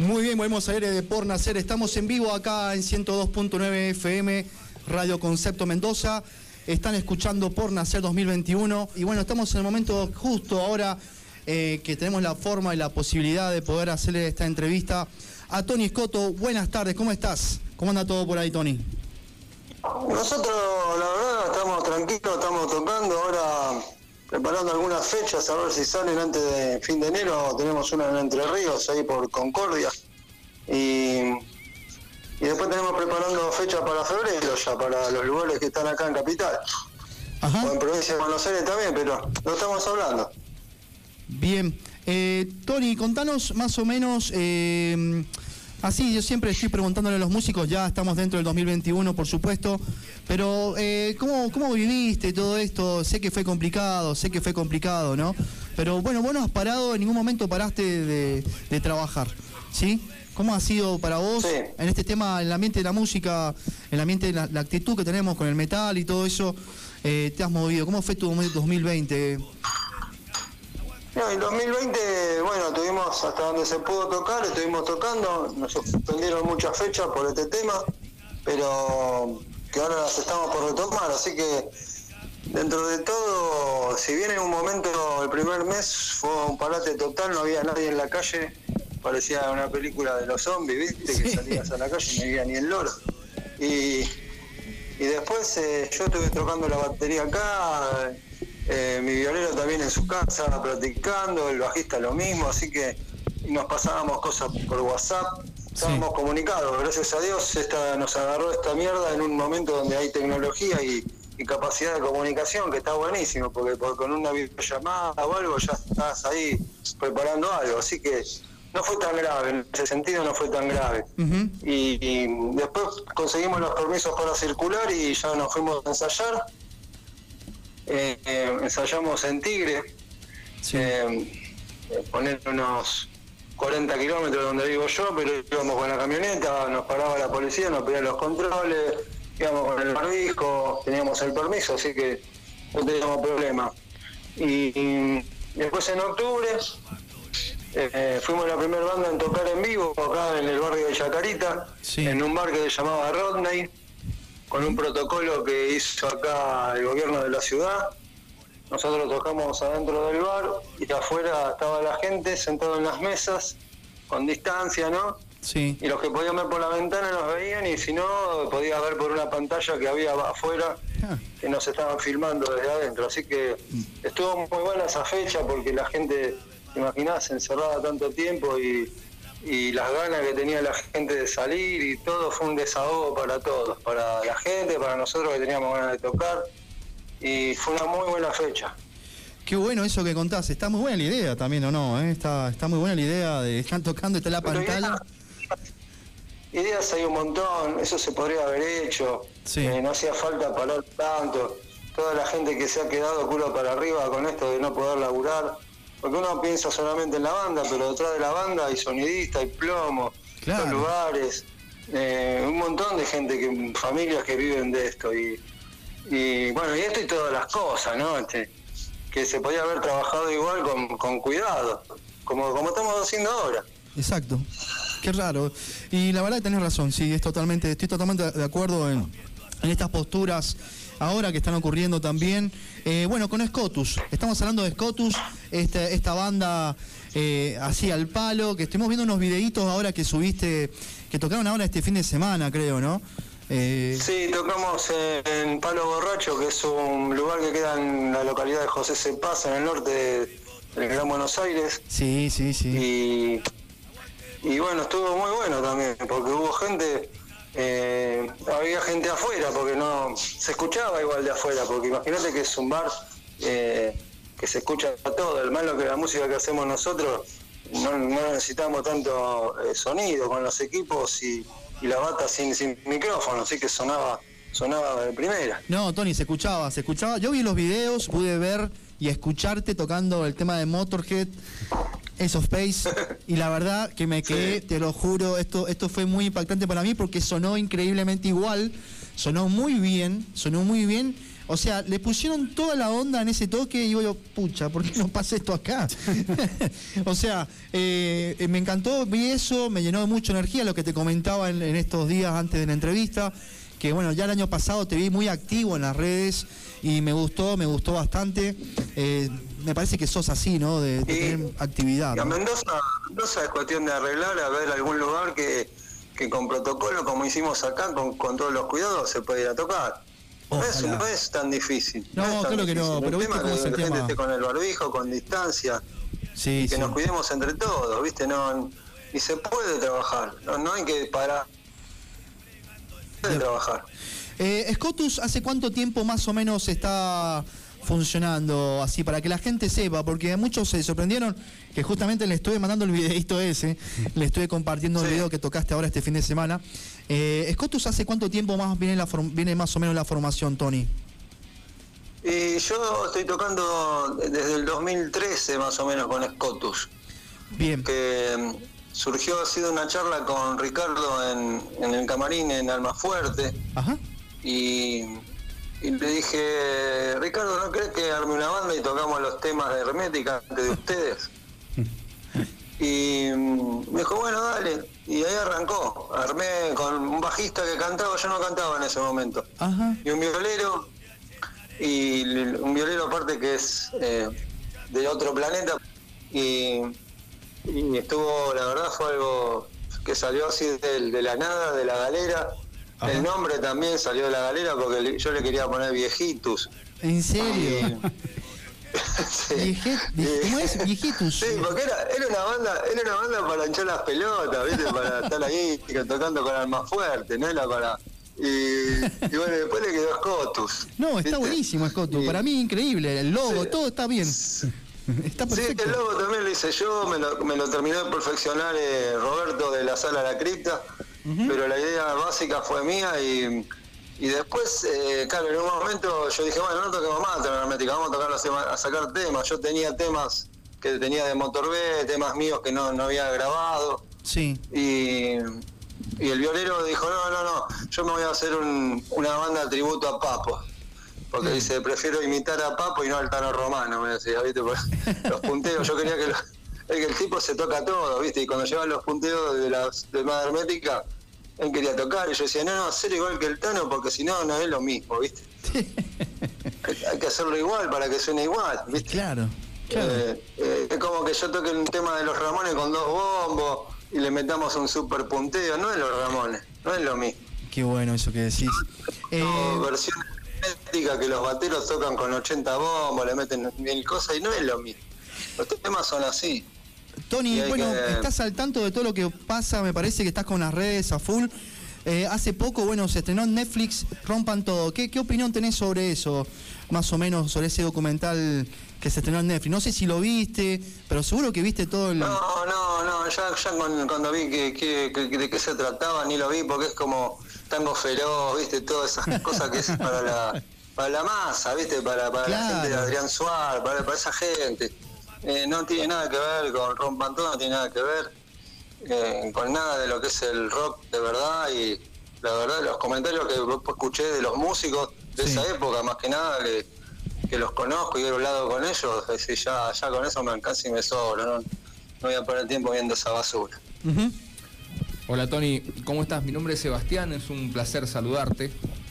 Muy bien, volvemos al aire de Por Nacer. Estamos en vivo acá en 102.9 FM, Radio Concepto Mendoza. Están escuchando Por Nacer 2021. Y bueno, estamos en el momento justo ahora que tenemos la forma y la posibilidad de poder hacerle esta entrevista a Tony Scotto. Buenas tardes, ¿cómo estás? ¿Cómo anda todo por ahí, Tony? Nosotros, la verdad, estamos tranquilos, estamos tocando ahora, preparando algunas fechas, a ver si salen antes de fin de enero. Tenemos una en Entre Ríos, ahí por Concordia. Y después tenemos preparando fechas para febrero, ya para los lugares que están acá en Capital. Ajá. O en Provincia de Buenos Aires también, pero lo estamos hablando. Bien. Tony, contanos más o menos... Así, yo siempre estoy preguntándole a los músicos, ya estamos dentro del 2021, por supuesto, pero ¿cómo viviste todo esto? Sé que fue complicado, ¿no? Pero bueno, vos no has parado, en ningún momento paraste de trabajar, ¿sí? ¿Cómo ha sido para vos en este tema, en el ambiente de la música, en el ambiente de la actitud que tenemos con el metal y todo eso? ¿Te has movido? ¿Cómo fue tu 2020? No, en 2020, bueno, tuvimos hasta donde se pudo tocar, estuvimos tocando, nos suspendieron muchas fechas por este tema, pero que ahora las estamos por retomar, así que dentro de todo, si bien en un momento, el primer mes fue un parate total, no había nadie en la calle, parecía una película de los zombies, ¿viste? Que salías a la calle y no había ni el loro. Y después yo estuve tocando la batería acá, mi violero también en su casa practicando, el bajista lo mismo, así que nos pasábamos cosas por WhatsApp, estábamos comunicados. Gracias a Dios nos agarró esta mierda en un momento donde hay tecnología y capacidad de comunicación, que está buenísimo, porque con una videollamada o algo ya estás ahí preparando algo, así que no fue tan grave, en ese sentido no fue tan grave. Uh-huh. Y después conseguimos los permisos para circular y ya nos fuimos a ensayar. Ensayamos en Tigre, poner unos 40 kilómetros donde vivo yo, pero íbamos con la camioneta, nos paraba la policía, nos pedían los controles, íbamos con el barbijo, teníamos el permiso, así que no teníamos problema. Y después en octubre fuimos la primera banda en tocar en vivo acá en el barrio de Chacarita, en un bar que se llamaba Rodney, con un protocolo que hizo acá el gobierno de la ciudad. Nosotros tocamos adentro del bar y afuera estaba la gente sentada en las mesas, con distancia, ¿no? Sí. Y los que podían ver por la ventana nos veían, y si no, podías ver por una pantalla que había afuera, que nos estaban filmando desde adentro. Así que estuvo muy buena esa fecha, porque la gente, te imaginás, encerrada tanto tiempo y las ganas que tenía la gente de salir, y todo fue un desahogo para todos, para la gente, para nosotros que teníamos ganas de tocar, y fue una muy buena fecha. Qué bueno eso que contás, está muy buena la idea también, ¿o no? Está muy buena la idea de estar tocando, está la pantalla. Ideas hay un montón, eso se podría haber hecho, no hacía falta parar tanto, toda la gente que se ha quedado culo para arriba con esto de no poder laburar. Porque uno piensa solamente en la banda, pero detrás de la banda hay sonidistas, hay plomo, hay lugares, un montón de gente, familias que viven de esto. Y bueno, y esto y todas las cosas, ¿no? Que se podía haber trabajado igual con cuidado, como estamos haciendo ahora. Exacto, qué raro. Y la verdad que tenés razón, sí, estoy totalmente de acuerdo en estas posturas ahora que están ocurriendo también. Bueno, con Scotus, estamos hablando de Scotus, esta banda así al palo, que estuvimos viendo unos videitos ahora que subiste, que tocaron ahora este fin de semana, creo, ¿no? Sí, tocamos en Palo Borracho, que es un lugar que queda en la localidad de José Cepaz, en el norte del Gran Buenos Aires. Sí. Y bueno, estuvo muy bueno también, porque hubo gente... había gente afuera, porque no se escuchaba igual de afuera, porque imagínate que es un bar que se escucha todo. El malo que la música que hacemos nosotros no necesitamos tanto sonido con los equipos y la bata sin micrófono, así que sonaba de primera. No, Tony, se escuchaba. Yo vi los videos, pude ver y escucharte tocando el tema de Motorhead, Ace of Space, y la verdad que me quedé, te lo juro, esto fue muy impactante para mí, porque sonó increíblemente igual, sonó muy bien, O sea, le pusieron toda la onda en ese toque y digo yo, pucha, ¿por qué no pasa esto acá? O sea, me encantó, vi eso, me llenó de mucha energía, lo que te comentaba en estos días antes de la entrevista, que bueno, ya el año pasado te vi muy activo en las redes y me gustó bastante. Me parece que sos así, ¿no? De tener actividad. Y a ¿no? Mendoza es cuestión de arreglar, a ver algún lugar que con protocolo, como hicimos acá, con todos los cuidados, se puede ir a tocar. No es tan difícil. No, es tan claro que difícil. no, pero el viste tema cómo es es que el la gente tema. esté con el barbijo, con distancia, Sí, y que sí. nos cuidemos entre todos, ¿viste? No, y se puede trabajar, no hay que parar. Se puede trabajar. Scotus, ¿hace cuánto tiempo más o menos está funcionando así? Para que la gente sepa, porque muchos se sorprendieron que justamente le estuve mandando el videito ese, le estuve compartiendo el video que tocaste ahora este fin de semana. Scotus, ¿hace cuánto tiempo más viene más o menos la formación, Tony? Y yo estoy tocando desde el 2013 más o menos con Scotus. Bien. Que surgió, ha sido una charla con Ricardo en el camarín en Almafuerte. Ajá. Y le dije, Ricardo, ¿no crees que arme una banda y tocamos los temas de Hermética antes de ustedes? Y me dijo, bueno, dale. Y ahí arrancó. Armé con un bajista que cantaba, yo no cantaba en ese momento. Ajá. Y un violero, aparte que es de otro planeta. Y estuvo, la verdad fue algo que salió así de la nada, de la galera. Ajá. El nombre también salió de la galera porque yo le quería poner Viejitus. ¿En serio? Sí. ¿Cómo es? Viejitus. Sí, porque era una banda para hinchar las pelotas, ¿viste? Para estar ahí tocando con Almafuerte, no era para... Y bueno, después le quedó Scotus. No, está ¿viste? buenísimo Scotus, para mí increíble, el logo, todo está bien. Está perfecto. Sí, el logo también lo hice yo, me lo terminó de perfeccionar Roberto de la Sala La Cripta, pero la idea básica fue mía y después, claro, en un momento yo dije, bueno, no toquemos más Hermética, vamos a tocar a sacar temas. Yo tenía temas que tenía de Motor B, temas míos que no había grabado. Sí. Y el violero dijo, no, yo me voy a hacer una banda de tributo a Papo. Porque dice, prefiero imitar a Papo y no al Tano Romano, me decía, ¿viste? Pues, los punteos, yo quería que el tipo se toca todo, ¿viste? Y cuando llevan los punteos de más Hermética, él quería tocar, y yo decía, no, hacer igual que el Tano, porque si no, no es lo mismo, ¿viste? Hay que hacerlo igual para que suene igual, ¿viste? Claro. Es como que yo toque un tema de los Ramones con 2 bombos y le metamos un super punteo, no es los Ramones, no es lo mismo. Qué bueno eso que decís. Versiones herméticas que los bateros tocan con 80 bombos, le meten 1000 cosas y no es lo mismo. Los temas son así. Tony, bueno, estás al tanto de todo lo que pasa, me parece que estás con las redes a full. Hace poco, bueno, se estrenó en Netflix Rompan Todo. ¿Qué opinión tenés sobre eso? Más o menos sobre ese documental que se estrenó en Netflix. No sé si lo viste, pero seguro que viste todo el... No, ya cuando vi que de qué se trataba ni lo vi porque es como Tango Feroz, viste, todas esas cosas que es para la masa, viste, para claro. La gente de Adrián Suárez, para esa gente. No tiene nada que ver con Rompan Todo, no tiene nada que ver con nada de lo que es el rock de verdad. Y la verdad, los comentarios que escuché de los músicos de esa época, más que nada, que los conozco y he hablado con ellos, es decir, ya con eso me alcanza y me sobra, no voy a perder tiempo viendo esa basura. Hola Tony, ¿cómo estás? Mi nombre es Sebastián, es un placer saludarte.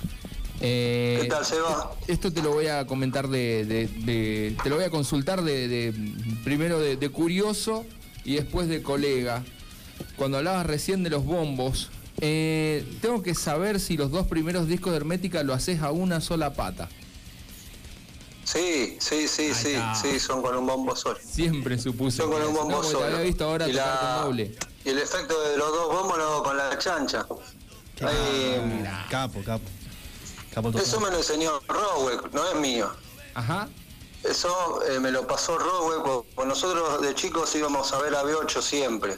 ¿Qué tal, Seba? Esto te lo voy a comentar te lo voy a consultar primero de curioso y después de colega. Cuando hablabas recién de los bombos, tengo que saber si los 2 primeros discos de Hermética lo haces a una sola pata. Sí, son con un bombo solo. Siempre supuse. Son con un bombo solo. Te había visto ahora tocar con doble. Y el efecto de los 2 bombos lo hago con la chancha. Capo Eso me lo enseñó Rowe, no es mío. Ajá. Eso me lo pasó Rowe, porque nosotros de chicos íbamos a ver a B8 siempre.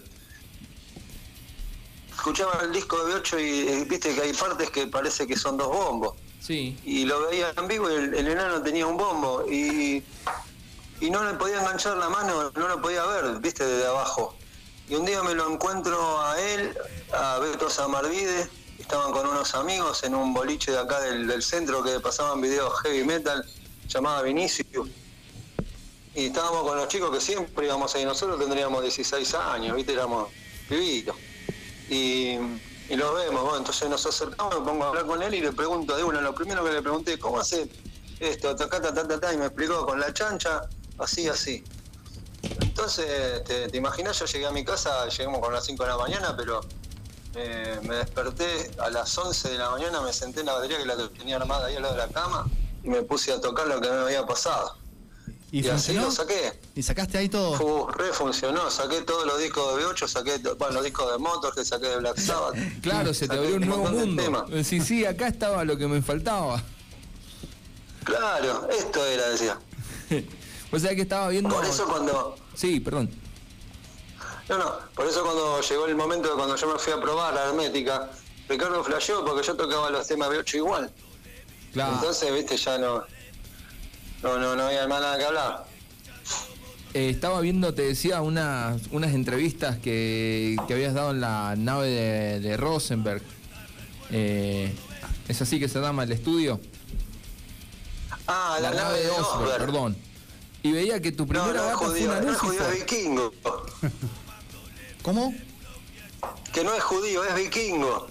Escuchaba el disco de B8 y viste que hay partes que parece que son 2 bombos. Sí. Y lo veía en vivo y el enano tenía un bombo y no le podía enganchar la mano, no lo podía ver, viste, desde abajo. Y un día me lo encuentro a él, a Beto Samarvide, estaban con unos amigos en un boliche de acá del centro que pasaban videos heavy metal, llamaba Vinicius. Y estábamos con los chicos que siempre íbamos ahí, nosotros tendríamos 16 años, ¿viste? Éramos pibitos. Y los vemos, bueno, entonces nos acercamos, me pongo a hablar con él y le pregunto de uno, lo primero que le pregunté, ¿cómo hace esto? Y me explicó, con la chancha, así. Entonces, te imaginas, yo llegué a mi casa, llegamos con las 5 de la mañana, pero me desperté a las 11 de la mañana, me senté en la batería que la tenía armada ahí al lado de la cama y me puse a tocar lo que me había pasado. Y así lo saqué. ¿Y sacaste ahí todo? Funcionó, saqué todos los discos de B8, saqué los discos de Motorhead, saqué de Black Sabbath. Claro, se te abrió un nuevo mundo. Sí, acá estaba lo que me faltaba. Claro, esto era, decía. O sea que estaba viendo... Por eso cuando... Sí, perdón. No, por eso cuando llegó el momento de cuando yo me fui a probar la hermética, Ricardo flasheó porque yo tocaba los temas B8 igual. Claro. Entonces, viste, ya no había más nada que hablar. Estaba viendo, te decía, unas entrevistas que habías dado en la nave de Rosenberg. ¿Es así que se llama el estudio? Ah, la nave de Osberg, perdón. Y veía que tu primera bata fue una no es judío, es vikingo. ¿Cómo? Que no es judío, es vikingo.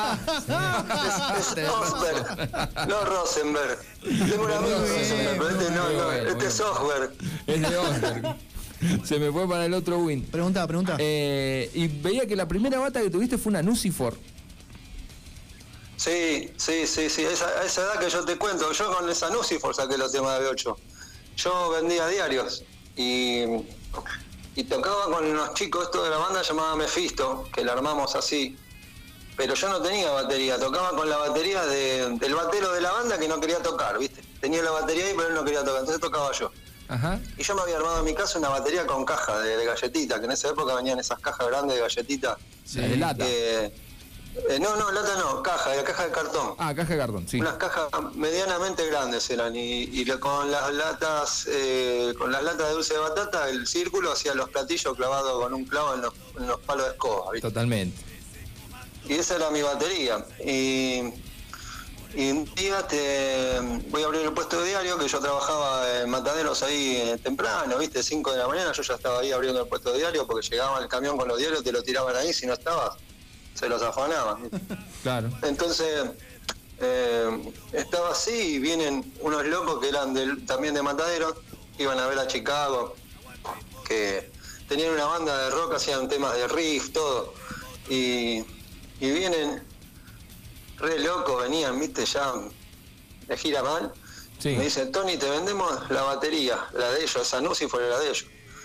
Es Osberg, no Rosenberg. Tengo un amigo de Rosenberg, pero este es Osberg. Es de Osberg. Se me fue para el otro win. Pregunta. Y veía que la primera bata que tuviste fue una Nucifor. Sí. A esa edad que yo te cuento, yo con esa Nucifor saqué los temas de B8. Yo vendía diarios y tocaba con unos chicos esto de la banda llamada Mephisto, que la armamos así. Pero yo no tenía batería, tocaba con la batería del batero de la banda que no quería tocar, ¿viste? Tenía la batería ahí, pero él no quería tocar, entonces tocaba yo. Ajá. Y yo me había armado en mi casa una batería con caja de galletita, que en esa época venían esas cajas grandes de galletita. Sí, de lata. No, lata no, caja de cartón. Ah, caja de cartón, sí. Unas cajas medianamente grandes eran y con las latas de dulce de batata, el círculo hacía los platillos clavados con un clavo en los palos de escoba, ¿viste? Totalmente. Y esa era mi batería. Y un día voy a abrir el puesto de diario, que yo trabajaba en Mataderos ahí temprano, ¿viste? 5 de la mañana, yo ya estaba ahí abriendo el puesto de diario porque llegaba el camión con los diarios, te lo tiraban ahí, si no estabas se los afanaban. Claro. Entonces, estaba así y vienen unos locos que eran también de Mataderos, iban a ver a Chicago, que tenían una banda de rock, hacían temas de riff, todo. Y vienen re locos, venían, viste, ya de gira mal. Sí. Me dicen, Tony, te vendemos la batería, la de ellos, esa Nucifor era de ellos.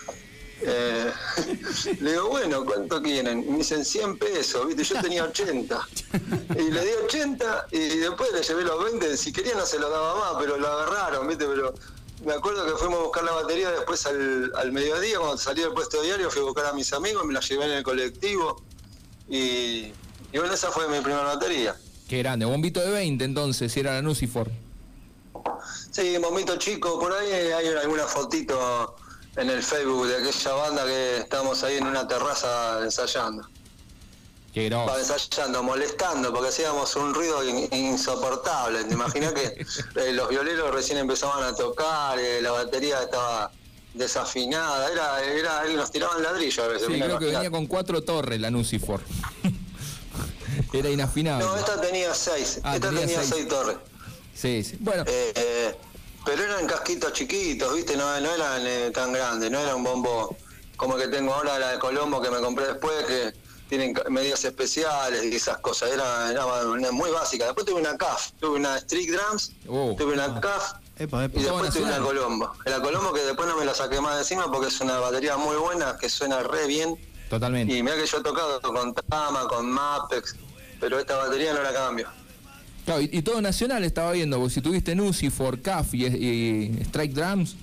Le digo, bueno, ¿cuánto quieren? Y me dicen 100 pesos, ¿viste? Yo tenía 80. Y le di 80 y después le llevé los 20. Si quería no se los daba más, pero lo agarraron, ¿viste? Pero me acuerdo que fuimos a buscar la batería después al mediodía, cuando salí del puesto de diario, fui a buscar a mis amigos, me la llevé en el colectivo. Y bueno, esa fue mi primera batería. Qué grande, bombito de 20 entonces, si era la Nucifor. Sí, bombito chico, por ahí hay alguna fotito en el Facebook de aquella banda que estábamos ahí en una terraza ensayando. Qué groso. Ensayando, molestando, porque hacíamos un ruido insoportable. ¿Te imaginas que los violeros recién empezaban a tocar, la batería estaba desafinada? Era nos tiraban ladrillos a veces. Sí, creo que venía con 4 torres la Nucifor. Era inafinable. No, esta tenía 6. Esta tenía 6 torres. Sí. Bueno. Pero eran casquitos chiquitos, ¿viste? No eran tan grandes, no era un bombo como el que tengo ahora, la de Colombo que me compré después, que tienen medidas especiales y esas cosas. Era muy básica. Después tuve una CAF, tuve una Street Drums, tuve una CAF y después tuve una Colombo. La Colombo que después no me la saqué más de encima porque es una batería muy buena, que suena re bien. Totalmente. Y mirá que yo he tocado con Tama, con Mapex, pero esta batería no la cambio. Claro, y todo nacional estaba viendo, porque si tuviste Nucifor, CAF y Strike Drums.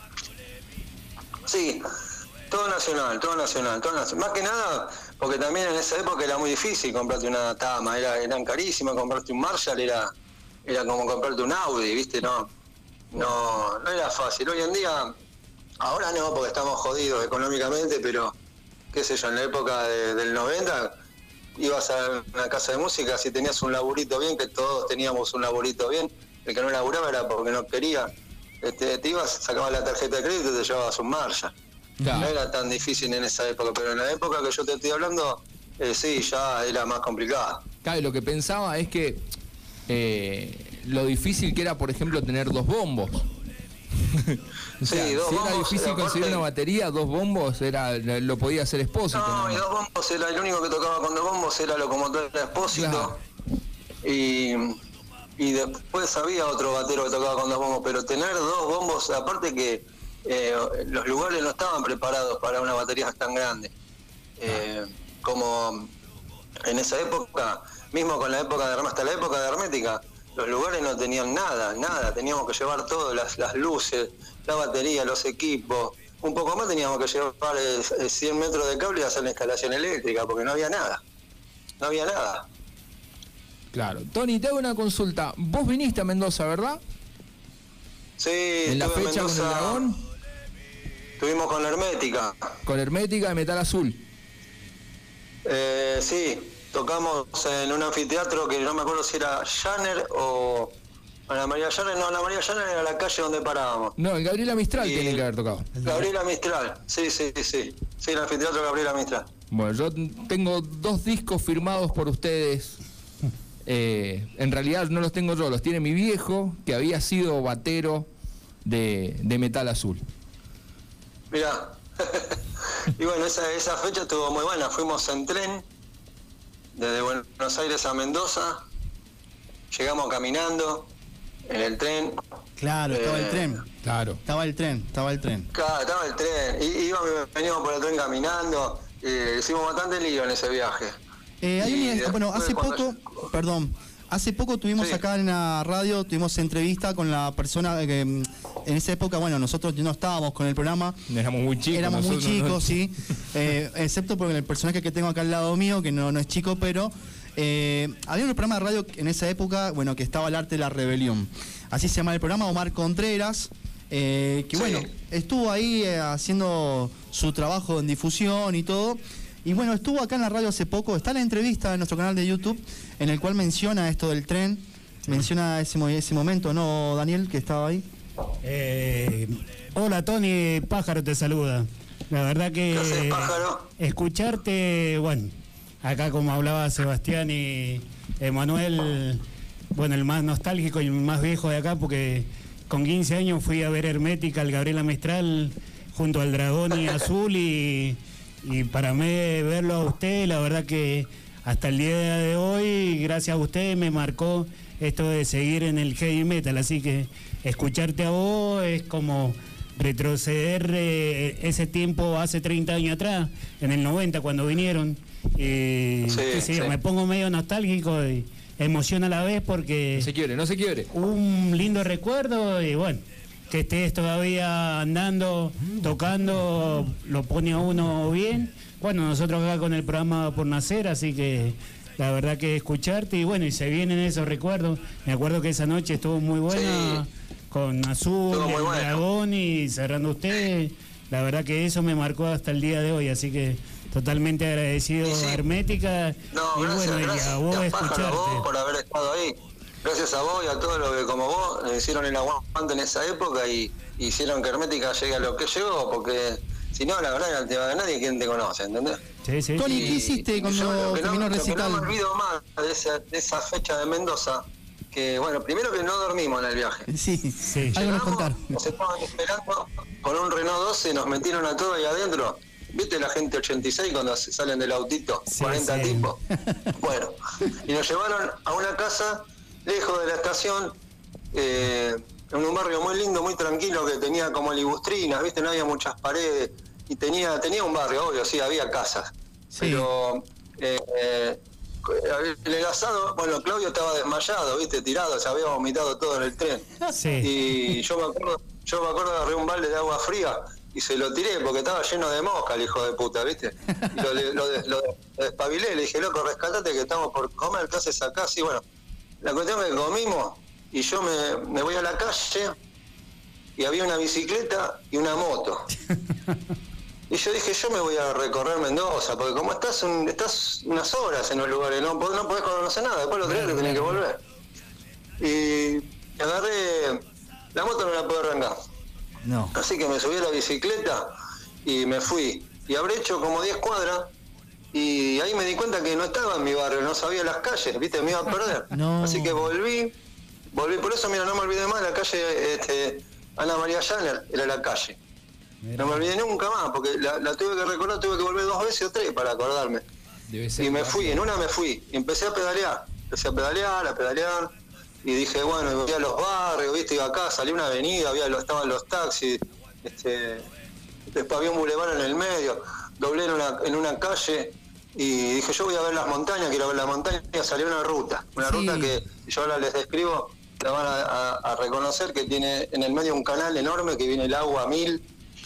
Sí, todo nacional. Más que nada, porque también en esa época era muy difícil comprarte una Tama, eran carísimas, comprarte un Marshall era como comprarte un Audi, ¿viste? No era fácil. Hoy en día, ahora no, porque estamos jodidos económicamente, pero qué sé yo, en la época del 90 ibas a una casa de música, si tenías un laburito bien, que todos teníamos un laburito bien, el que no laburaba era porque no quería, te ibas, sacabas la tarjeta de crédito y te llevabas un Marshall. Claro. No era tan difícil en esa época, pero en la época que yo te estoy hablando, sí, ya era más complicado. Claro, lo que pensaba es que lo difícil que era, por ejemplo, tener 2 bombos. O sea, sí, 2 si bombos, era difícil aparte, conseguir una batería, 2 bombos lo podía hacer Expósito. No, y 2 bombos, era el único que tocaba con 2 bombos, era Locomotora Expósito. Claro. Y después había otro batero que tocaba con 2 bombos, pero tener 2 bombos, aparte que los lugares no estaban preparados para una batería tan grande. Como en esa época, mismo con la época de hasta la época de Hermética, los lugares no tenían nada, teníamos que llevar todo, las luces, la batería, los equipos, un poco más teníamos que llevar 100 metros de cable y hacer la instalación eléctrica, porque no había nada. Claro. Tony, te hago una consulta. Vos viniste a Mendoza, ¿verdad? Sí, en la fecha con el Dragón. Estuvimos con la Hermética. Con Hermética de Metal Azul. Sí, tocamos en un anfiteatro que no me acuerdo si era Janner o la María Janner. No, la María Janner era la calle donde parábamos. No, el Gabriela Mistral tiene que haber tocado. Gabriela Mistral, sí. Sí, el anfiteatro Gabriela Mistral. Bueno, yo tengo 2 discos firmados por ustedes. En realidad no los tengo yo, los tiene mi viejo, que había sido batero de Metal Azul. Mirá. Y bueno, esa fecha estuvo muy buena. Fuimos en tren desde Buenos Aires a Mendoza, llegamos caminando en el tren. Claro, estaba el tren. Claro. Estaba el tren. Claro, estaba el tren. Veníamos por el tren caminando. Hicimos bastante lío en ese viaje. Hace poco tuvimos acá en la radio, tuvimos entrevista con la persona que en esa época, bueno, nosotros no estábamos con el programa. Éramos muy chicos. Sí. Excepto por el personaje que tengo acá al lado mío, que no es chico, pero había un programa de radio en esa época, bueno, que estaba El Arte de la Rebelión. Así se llama el programa, Omar Contreras, bueno, estuvo ahí haciendo su trabajo en difusión y todo. Y bueno, estuvo acá en la radio hace poco, está la entrevista en nuestro canal de YouTube, en el cual menciona esto del tren, menciona ese momento, ¿no, Daniel, que estaba ahí? Hola, Tony, Pájaro te saluda. La verdad que ¿Qué haces, Pájaro? Escucharte, bueno, acá como hablaba Sebastián y Emanuel, bueno, el más nostálgico y el más viejo de acá, porque con 15 años fui a ver Hermética, al Gabriela Mistral, junto al Dragón y Azul, y para mí verlo a usted, la verdad que hasta el día de hoy, gracias a usted, me marcó esto de seguir en el heavy metal. Así que escucharte a vos es como retroceder ese tiempo hace 30 años atrás, en el 90 cuando vinieron. Me pongo medio nostálgico y emociona a la vez porque... No se quiebre. Un lindo recuerdo y bueno... Que estés todavía andando, tocando, lo pone a uno bien. Bueno, nosotros acá con el programa Por Nacer, así que la verdad que escucharte y bueno, y se vienen esos recuerdos. Me acuerdo que esa noche estuvo muy buena, con Azul, el Dragón y cerrando usted. La verdad que eso me marcó hasta el día de hoy, así que totalmente agradecido a Hermética. No, gracias a vos escucharte. A vos por haber estado ahí. Gracias a vos y a todos los que como vos hicieron el aguante en esa época y hicieron que Hermética llegue a lo que llegó, porque si no, la verdad, no te va a nadie quien te conoce, ¿entendés? Sí. Tony, ¿qué hiciste cuando terminó el recital? No me olvido más de esa fecha de Mendoza, que bueno, primero que no dormimos en el viaje. Sí. Algo nos contaron. Nos estaban esperando con un Renault 12, nos metieron a todos ahí adentro. ¿Viste la gente 86 cuando salen del autito? 40 tipos. Bueno, y nos llevaron a una casa lejos de la estación, en un barrio muy lindo, muy tranquilo, que tenía como libustrinas, ¿viste? No había muchas paredes, y tenía un barrio, obvio, sí, había casas. Sí. Pero el asado, bueno, Claudio estaba desmayado, ¿viste? Tirado, se había vomitado todo en el tren. Sí. Y yo me acuerdo de agarré un balde de agua fría y se lo tiré porque estaba lleno de mosca el hijo de puta, ¿viste? Y lo despabilé, le dije, loco, rescatate que estamos por comer, ¿qué haces acá? Sí, bueno. La cuestión es que comimos y yo me voy a la calle y había una bicicleta y una moto. Y yo dije, yo me voy a recorrer Mendoza, porque como estás unas horas en los lugares, no podés conocer nada, después lo tenés que tenés que volver. Y agarré, la moto no la puedo arrancar. No. Así que me subí a la bicicleta y me fui. Y habré hecho como 10 cuadras y ahí me di cuenta que no estaba en mi barrio, no sabía las calles, ¿viste? Me iba a perder. No. Así que volví, por eso, mira, no me olvidé más, la calle Ana María Llaner era la calle. No me olvidé nunca más, porque la tuve que recordar, tuve que volver 2 veces o 3 para acordarme. Debe ser Y me rápido. fui, en una me fui, y empecé a pedalear, y dije, bueno, voy a los barrios, viste, iba acá, salí a una avenida, estaban los taxis, después había un bulevar en el medio, doblé en una calle, y dije, yo voy a ver las montañas, quiero ver las montañas, salió una ruta que yo ahora les describo, la van a reconocer, que tiene en el medio un canal enorme que viene el agua a 1000,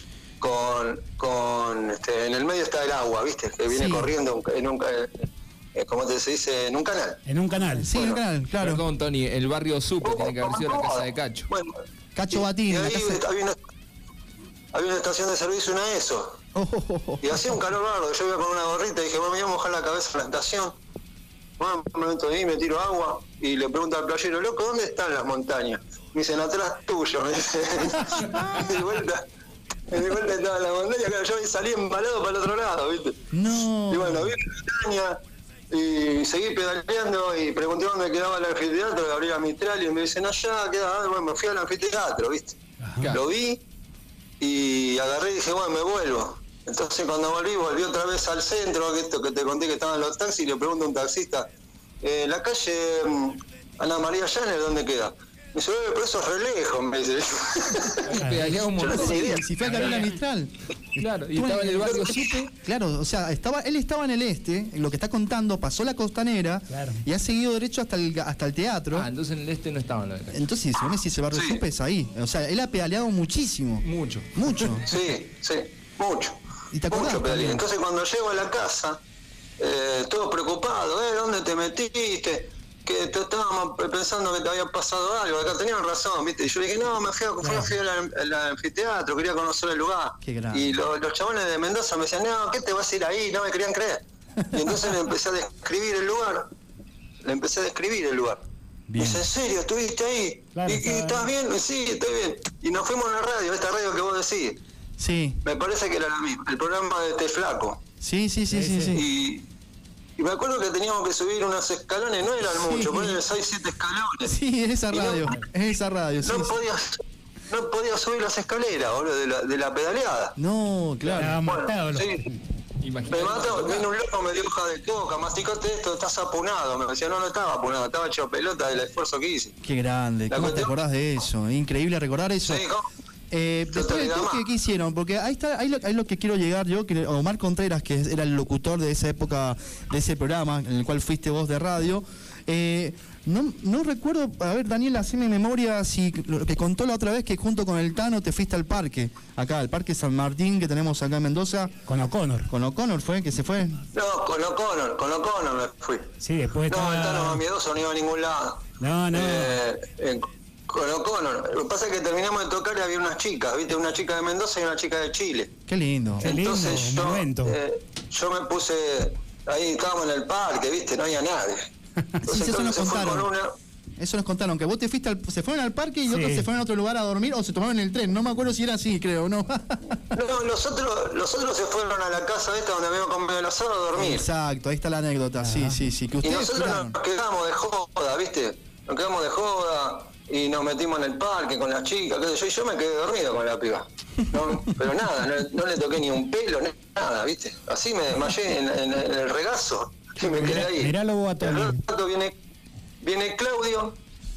en el medio está el agua, ¿viste? Que viene corriendo ¿cómo se dice? En un canal. En un canal. Sí, Bueno, un canal, claro. Perdón, Tony, el barrio Supe tiene que haber sido la casa de Cacho. Bueno, Cacho Batín, y la ahí casa- había una estación de servicio, una ESO. Oh. Y hacía un calor bárbaro. Yo iba con una gorrita y dije, bueno, me voy a mojar la cabeza en la estación. Bueno, me meto ahí, me tiro agua y le pregunto al playero, loco, ¿dónde están las montañas? Me dicen, atrás tuyo. Me dice. Me di vuelta estaba la montaña, claro, yo salí embalado para el otro lado, ¿viste? No. Y bueno, vi la montaña y seguí pedaleando y pregunté dónde quedaba el anfiteatro, de Gabriela Mistral, y me dicen, allá queda, bueno, me fui al anfiteatro, ¿viste? Claro. Lo vi y agarré y dije, bueno, me vuelvo. Entonces cuando volví otra vez al centro, que esto que te conté que estaban los taxis, y le pregunto a un taxista, la calle Ana María Llaner, ¿dónde queda? Me dice, pero eso es re lejos, me dice. Pedaleaba un Yo no montón. tenía idea. Si fue a Gabriela Mistral. Claro, y estaba en el barrio Supe. Claro, o sea, él estaba en el este, en lo que está contando, pasó la costanera Claro. y ha seguido derecho hasta el teatro. Ah, entonces en el este no estaban los de Cacho. Entonces, si vos me decís el barrio Sí. Supe es ahí. O sea, él ha pedaleado muchísimo. Mucho. Mucho. Sí, mucho. ¿Y te acordás Mucho pedaleé. también? Entonces cuando llego a la casa, todo preocupado, ¿dónde te metiste? Que estábamos pensando que te había pasado algo, acá tenían razón, ¿viste? Y yo dije, no, fui al anfiteatro, quería conocer el lugar. Qué grande. Y los chabones de Mendoza me decían, no, ¿qué te vas a ir ahí? No me querían creer. Y entonces le empecé a describir el lugar. Bien. Me dice, ¿en serio? ¿Estuviste ahí? Claro, ¿Y estaba estás bien? Sí, estoy bien. Y nos fuimos a la radio, esta radio que vos decís. Sí, Me parece que era la misma, el programa de Este Flaco. sí. Y me acuerdo que teníamos que subir unos escalones, no eran Sí. muchos, ponen 6, 7 escalones. Sí, es esa Y no- radio. Es esa radio, sí. No sí. podía subir las escaleras, boludo, de la pedaleada. No, claro. Estaba matado. Sí, Imagínate. me mató, vino un loco, me dio hoja de coca, masticaste esto, estás apunado. Me decía, no estaba apunado, estaba hecho pelota del esfuerzo que hice. Qué grande. La ¿Cómo te cuestión- acordás de eso? Increíble recordar eso. Sí, ¿cómo? Después de olvidás todo, más. ¿qué hicieron? Porque ahí lo que quiero llegar yo, que Omar Contreras, que era el locutor de esa época, de ese programa, en el cual fuiste vos de radio, no recuerdo, a ver, Daniel, haceme memoria si lo que contó la otra vez, que junto con el Tano te fuiste al parque, acá, al Parque San Martín, que tenemos acá en Mendoza, Con O'Connor. con O'Connor fue, que se fue. No, con O'Connor me fui. Sí, después No, estaba... el Tano más miedoso, no iba a ningún lado. No. Con O'Connor. Lo que pasa es que terminamos de tocar y había unas chicas, ¿viste? Una chica de Mendoza y una chica de Chile. Qué lindo. Qué lindo, Entonces un momento. yo me puse, ahí estábamos en el parque, ¿viste? No había nadie. Entonces Sí, eso Tony nos se fue contaron. con una... Eso nos contaron, que vos te fuiste se fueron al parque y Sí. otros se fueron a otro lugar a dormir o se tomaron el tren. No me acuerdo si era así, creo, ¿no? No, los otros se fueron a la casa esta donde habíamos comido el asado a dormir. Exacto, ahí está la anécdota, sí. Que Y ustedes nosotros fueron. nos quedamos de joda, ¿viste? Nos quedamos de joda y nos metimos en el parque con las chicas, qué sé yo, y yo me quedé dormido con la piba. No, pero nada, no le toqué ni un pelo, nada, ¿viste? Así me desmayé en el regazo y me quedé ahí. Miralo vos a Tony. Al rato viene Claudio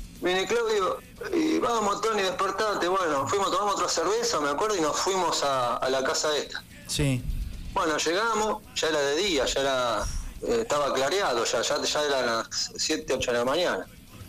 y vamos, Tony, despertate. Bueno, tomamos otra cerveza, me acuerdo, y nos fuimos a la casa esta. Sí. Bueno, llegamos, ya era de día, ya era estaba clareado, ya eran las 7, 8 de la mañana.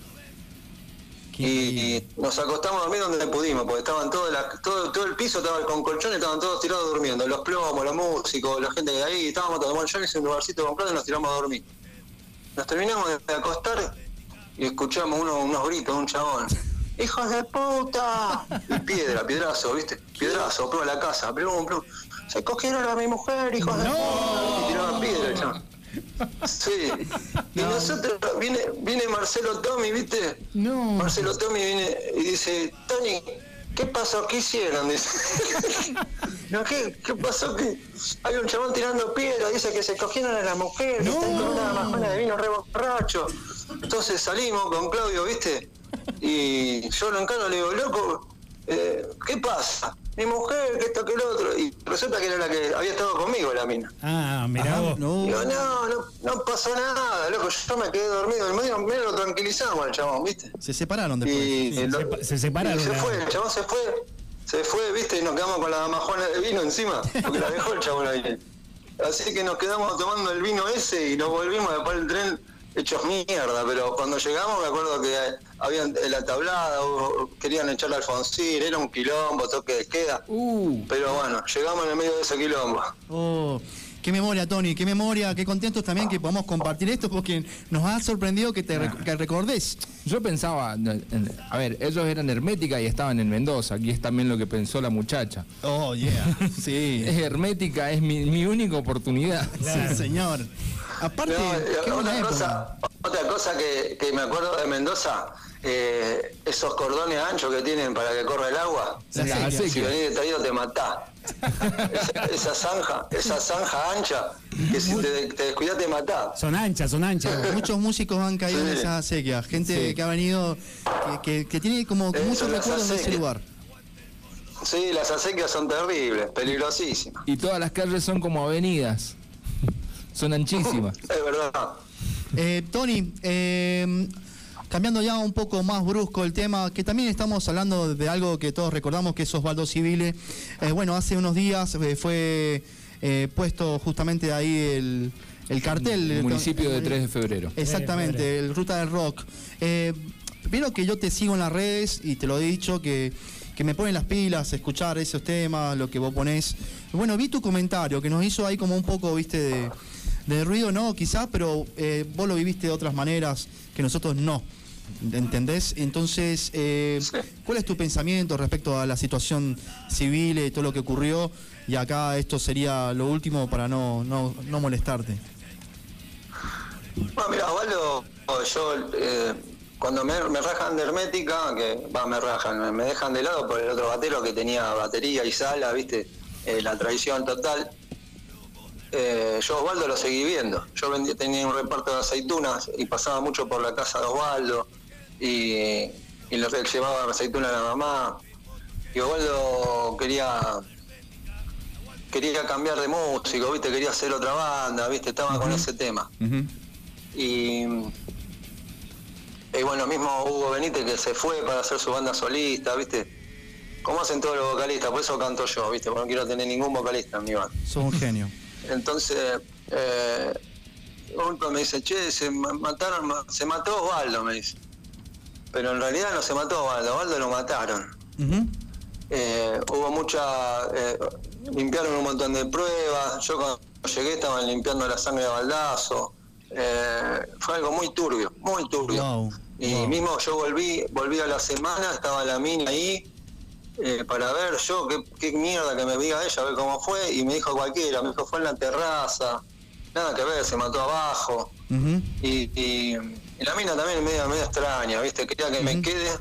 Y nos acostamos a dormir donde pudimos, porque estaban todo el piso estaba con colchones, estaban todos tirados durmiendo, los plomos, los músicos, la gente de ahí, estábamos todos, bueno, yo hice un lugarcito con plata y nos tiramos a dormir. Nos terminamos de acostar y escuchamos unos gritos de un chabón. ¡Hijos de puta! Y piedrazo, ¿viste? Piedrazo, pluma la casa, plum. se cogieron a mi mujer, hijos de puta, y tiraban piedra, chaval. Sí, y nosotros, viene Marcelo Tommy, ¿viste? No. Marcelo Tommy viene y dice, Tony, ¿qué pasó? ¿Qué hicieron? Dice. No, ¿qué pasó? Que hay un chabón tirando piedra, dice que se cogieron a la mujer, que están con una majona de vino re borracho. Entonces salimos con Claudio, ¿viste? Y yo lo encaro, le digo, loco, ¿qué pasa? Mi mujer, que esto, que lo otro. Y resulta que era la que había estado conmigo, la mina. Ah, mirá vos. No. Digo, no pasó nada, loco, yo me quedé dormido. El medio lo tranquilizamos al chabón, ¿viste? Se separaron después. Y Sí. Se separaron. y se fue, el chabón se fue, ¿viste? Y nos quedamos con la majona de vino encima, porque la dejó el chabón ahí. Así que nos quedamos tomando el vino ese y nos volvimos después del tren hechos mierda, pero cuando llegamos me acuerdo que habían la tablada, querían echar a Alfonsín, era un quilombo, toque de queda, pero bueno, llegamos en el medio de ese quilombo. Oh, qué memoria, Tony, qué memoria, qué contentos también que podamos compartir esto, porque nos ha sorprendido que que recordés. Yo pensaba, a ver, ellos eran Hermética y estaban en Mendoza, aquí es también lo que pensó la muchacha. Oh, yeah, sí. Es Hermética, es mi única oportunidad. Sí, señor. Aparte, qué buena época. Otra cosa que me acuerdo de Mendoza, esos cordones anchos que tienen para que corra el agua, La si sequía. venís distraído te matás. esa zanja ancha, que si te descuidás te matás. Son anchas. Muchos músicos han caído en esa sequía. Gente que ha venido, que tiene como muchos las recuerdos de ese acequias. lugar. Sí, las acequias son terribles, peligrosísimas. Y todas las calles son como avenidas. Son anchísimas. Es verdad. Tony, cambiando ya un poco más brusco el tema, que también estamos hablando de algo que todos recordamos, que es Osvaldo Civile. Bueno, hace unos días fue puesto justamente ahí el cartel. El municipio de 3 de febrero. Exactamente, el Ruta del Rock. Vieron que yo te sigo en las redes y te lo he dicho, que me ponen las pilas, escuchar esos temas, lo que vos ponés. Bueno, vi tu comentario, que nos hizo ahí como un poco, viste, de ruido, no, quizás, pero vos lo viviste de otras maneras que nosotros no. ¿Entendés? Entonces, ¿cuál es tu pensamiento respecto a la situación civil y todo lo que ocurrió? Y acá esto sería lo último para no molestarte. Bueno, mira, Osvaldo, yo cuando me rajan de Hermética, me dejan de lado por el otro batero que tenía batería y sala, viste, la traición total. Yo Osvaldo lo seguí viendo. Yo tenía un reparto de aceitunas y pasaba mucho por la casa de Osvaldo y le llevaba aceitunas a la mamá. Y Osvaldo quería cambiar de músico, viste, quería hacer otra banda, viste, estaba con ese tema. Y bueno, mismo Hugo Benítez que se fue para hacer su banda solista, viste, como hacen todos los vocalistas, por eso canto yo, viste, porque no quiero tener ningún vocalista en mi banda. Sos un genio. Entonces, me dice, che, se mató Osvaldo, me dice. Pero en realidad no se mató Osvaldo lo mataron. Hubo limpiaron un montón de pruebas. Yo cuando llegué estaban limpiando la sangre de Baldazo. Fue algo muy turbio, muy turbio. Wow, y mismo yo volví a la semana, estaba la mina ahí, para ver yo qué mierda que me diga ella, a ver cómo fue, y me dijo cualquiera, me dijo fue en la terraza, nada que ver, se mató abajo. Y la mina también medio extraña, viste, quería que me quede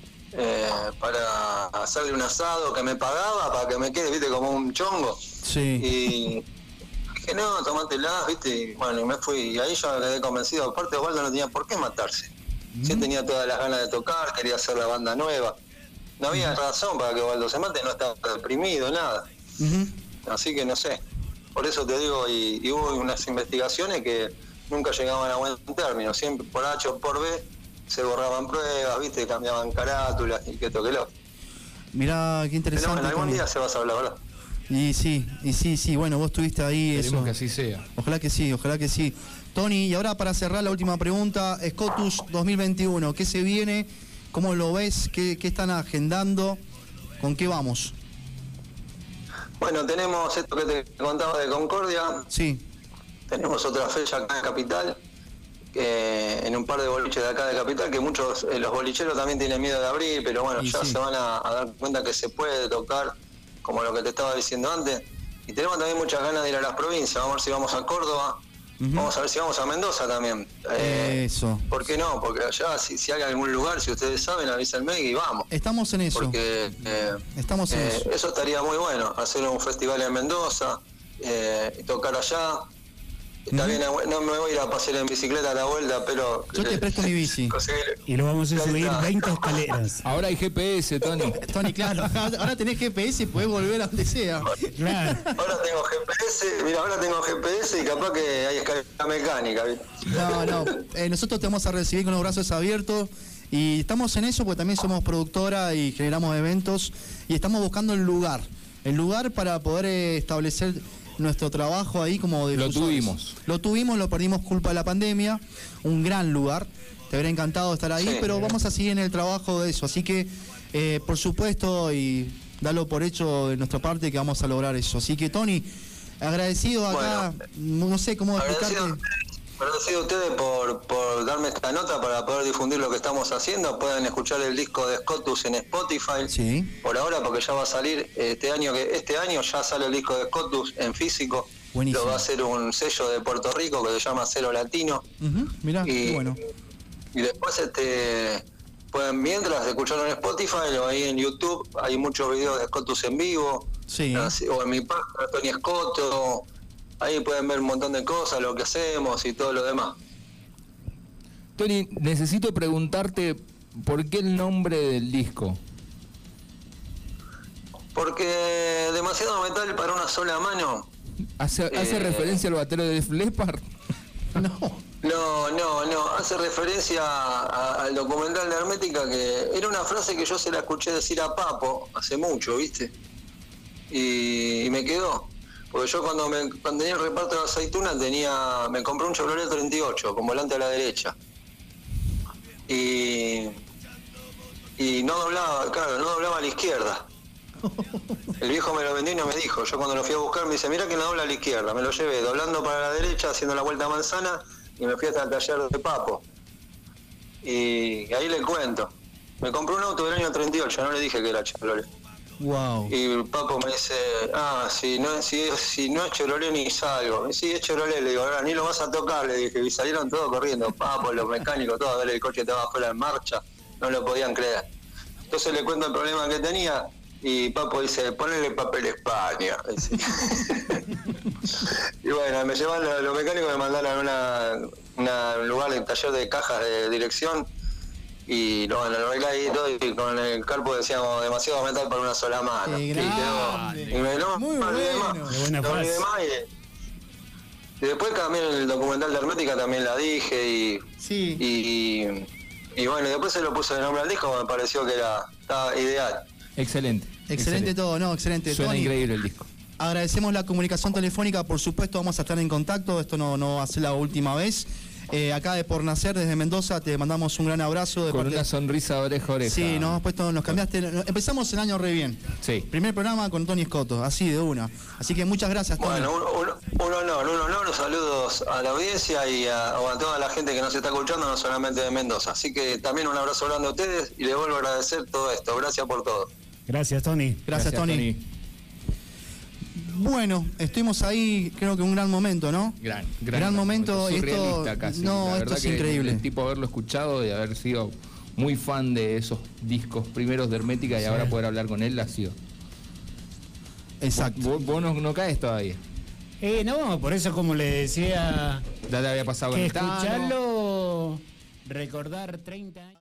para hacerle un asado, que me pagaba para que me quede, viste, como un chongo. Sí. Y dije, no, tomátela, viste, y bueno, y me fui, y ahí yo me quedé convencido, aparte Osvaldo no tenía por qué matarse. Sí tenía todas las ganas de tocar, quería hacer la banda nueva. No había razón para que Osvaldo se mate, no estaba deprimido, nada. Así que no sé. Por eso te digo, y hubo unas investigaciones que nunca llegaban a buen término. Siempre por H o por B se borraban pruebas, viste, cambiaban carátulas y que toquelo. Mirá, qué Pero interesante. bueno, algún Tony. día se va a hablar, ¿verdad? Y sí, bueno, vos estuviste ahí. Esperemos Eso. que así sea. Ojalá que sí. Tony, y ahora para cerrar la última pregunta, Scotus 2021, ¿qué se viene? ¿Cómo lo ves? ¿Qué están agendando? ¿Con qué vamos? Bueno, tenemos esto que te contaba de Concordia, Sí. tenemos otra fecha acá en Capital, en un par de boliches de acá de Capital, que muchos, los bolicheros también tienen miedo de abrir, pero bueno, Y ya sí. se van a dar cuenta que se puede tocar, como lo que te estaba diciendo antes. Y tenemos también muchas ganas de ir a las provincias. Vamos a ver si vamos a Córdoba. Vamos a ver si vamos a Mendoza también. Eso. ¿Por qué no? Porque allá, si hay algún lugar, si ustedes saben, avísenme y vamos. Estamos en eso. Porque Estamos en eso. Eso estaría muy bueno, hacer un festival en Mendoza, tocar allá. También no me voy a ir a pasear en bicicleta a la vuelta, pero... Yo te presto mi bici. Y lo vamos a subir 20 escaleras. Ahora hay GPS, Tony. Tony, claro, ahora tenés GPS y podés volver a donde sea. Claro. Ahora tengo GPS y capaz que hay escalera mecánica, ¿viste? No, nosotros te vamos a recibir con los brazos abiertos y estamos en eso porque también somos productora y generamos eventos y estamos buscando el lugar para poder establecer nuestro trabajo ahí como difusores. Lo tuvimos, lo perdimos culpa de la pandemia, un gran lugar, te habría encantado estar ahí, sí, pero vamos a seguir en el trabajo de eso, así que por supuesto y dalo por hecho de nuestra parte que vamos a lograr eso, así que Tony, agradecido acá, bueno, no sé cómo explicarte. Agradecido a ustedes por darme esta nota para poder difundir lo que estamos haciendo. Pueden escuchar el disco de Scotus en Spotify. Sí. Por ahora, porque ya va a salir este año ya sale el disco de Scotus en físico. Buenísimo. Lo va a hacer un sello de Puerto Rico que se llama Celo Latino. Mirá, qué bueno. Y después pueden, mientras escucharlo en Spotify o ahí en YouTube, hay muchos videos de Scotus en vivo. Sí. O en mi página, Tony Escoto. Ahí pueden ver un montón de cosas, lo que hacemos y todo lo demás. Tony, necesito preguntarte por qué el nombre del disco. Porque demasiado metal para una sola mano. ¿Hace referencia al batero de Def Leppard? No, hace referencia al documental de Hermética, que era una frase que yo se la escuché decir a Papo hace mucho, ¿viste? Y me quedó. Porque yo cuando tenía el reparto de aceituna me compré un Chevrolet 38 con volante a la derecha. Y no doblaba a la izquierda. El viejo me lo vendió y no me dijo. Yo cuando lo fui a buscar me dice, mirá que no dobla a la izquierda. Me lo llevé doblando para la derecha, haciendo la vuelta a manzana y me fui hasta el taller de Papo. Y ahí le cuento. Me compré un auto del año 38, no le dije que era Chevrolet. Wow. Y el Papo me dice, si no es Chevrolet ni salgo. Sí, es Chevrolet, le digo, ahora ni lo vas a tocar, le dije, y salieron todos corriendo, Papo, los mecánicos, todos a ver el coche estaba fuera en marcha, no lo podían creer. Entonces le cuento el problema que tenía, y Papo dice, ponele papel España. Y bueno, me llevan los mecánicos, me mandaron a un lugar, el taller de cajas de dirección, y lo arreglé ahí todo, y con el carpo decíamos demasiado metal para una sola mano. Y me lo olvidé más. Y después también en el documental de Hermética también la dije y bueno, después se lo puse de nombre al disco, me pareció que estaba ideal. Excelente todo, excelente. Suena Tony, increíble el disco. Agradecemos la comunicación telefónica, por supuesto vamos a estar en contacto, esto no va a ser la última vez. Acá de Por Nacer, desde Mendoza, te mandamos un gran abrazo. Con una sonrisa oreja a oreja. Sí, nos cambiaste. Empezamos el año re bien. Sí. Primer programa con Tony Escoto, así de una. Así que muchas gracias, Tony. Bueno, un honor, saludos a la audiencia y a toda la gente que nos está escuchando, no solamente de Mendoza. Así que también un abrazo grande a ustedes y les vuelvo a agradecer todo esto. Gracias por todo. Gracias, Tony. Gracias, Tony. Bueno, estuvimos ahí, creo que un gran momento, ¿no? Gran momento. Surrealista casi. Esto es increíble. El tipo haberlo escuchado y haber sido muy fan de esos discos primeros de Hermética y ahora poder hablar con él ha sido. Exacto. Vos no caes todavía. No, por eso como le decía, Ya te había pasado que con el Tano. escucharlo, recordar 30 años.